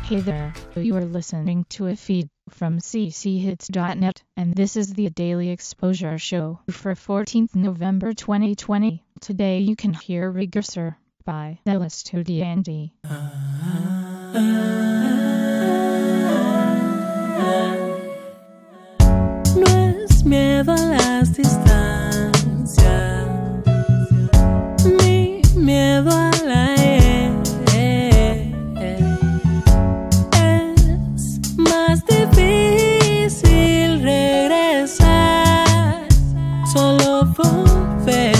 Hey there, you are listening to a feed from cchits.net, and this is the Daily Exposure Show for 14th November 2020. Today you can hear Regressor by El Estudiante. No es miedo a las distancias, ni miedo a la es más difícil regresar, solo volver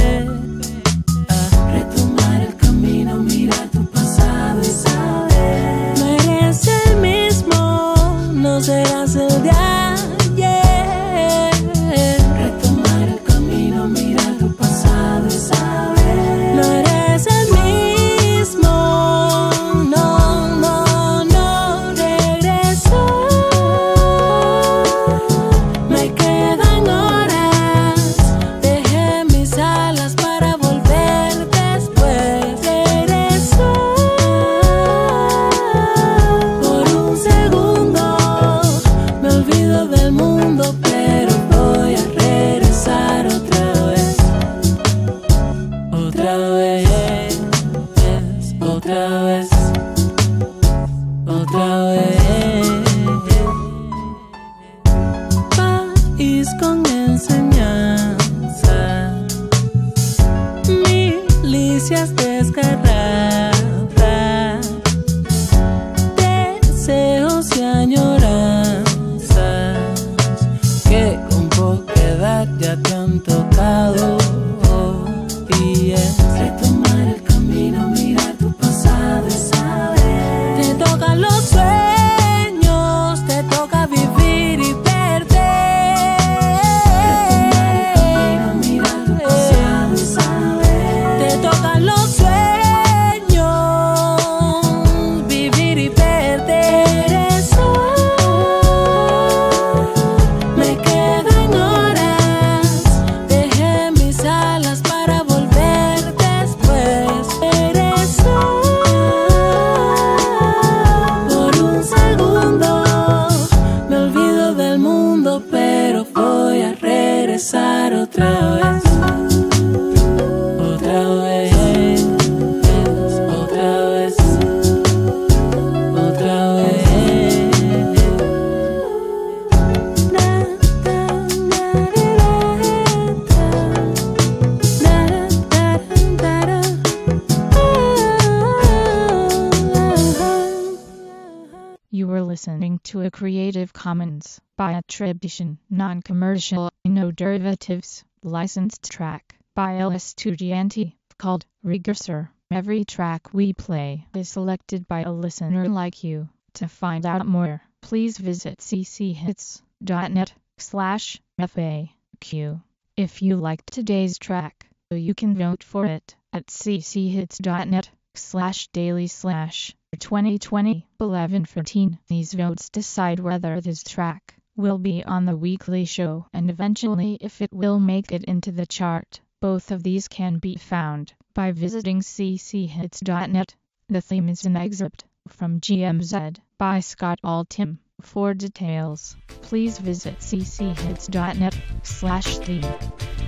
a retomar el camino, mirar tu pasado y saber no eres el mismo, no serás el de ayer. Retomar el camino, mirar tu pasado y saber no eres el mismo, no regresar. Me quedan horas, dejé mis alas para volver después. Regresar por un segundo, me olvido del mundo, pero voy a regresar otra vez, otra vez, otra vez, otra vez. País con enseñanza, milicias desgarradas, deseos y añoranzas que con poca edad ya te han tocado. Y es retomar el camino, mirar tu pasado y saber te tocan los sueños, te toca vivir y perder. Retomar el camino, mirar tu pasado y saber te tocan los sueños, vivir y perder. Eso me quedan horas, dejé mis alas para volver después. Regresar por un segundo, me olvido del mundo, pero voy a regresar otra vez, otra vez, otra vez, otra vez. You were listening to a Creative Commons by attribution, non-commercial, no derivatives, licensed track by El Estudiante, called Regressor. Every track we play is selected by a listener like you. To find out more, please visit cchits.net/FAQ. If you liked today's track, you can vote for it at cchits.net/daily/2020-1114. These votes decide whether this track will be on the weekly show and eventually if it will make it into the chart. Both of these can be found by visiting cchits.net. The theme is an excerpt from GMZ by Scott Altham. For details, please visit cchits.net/theme.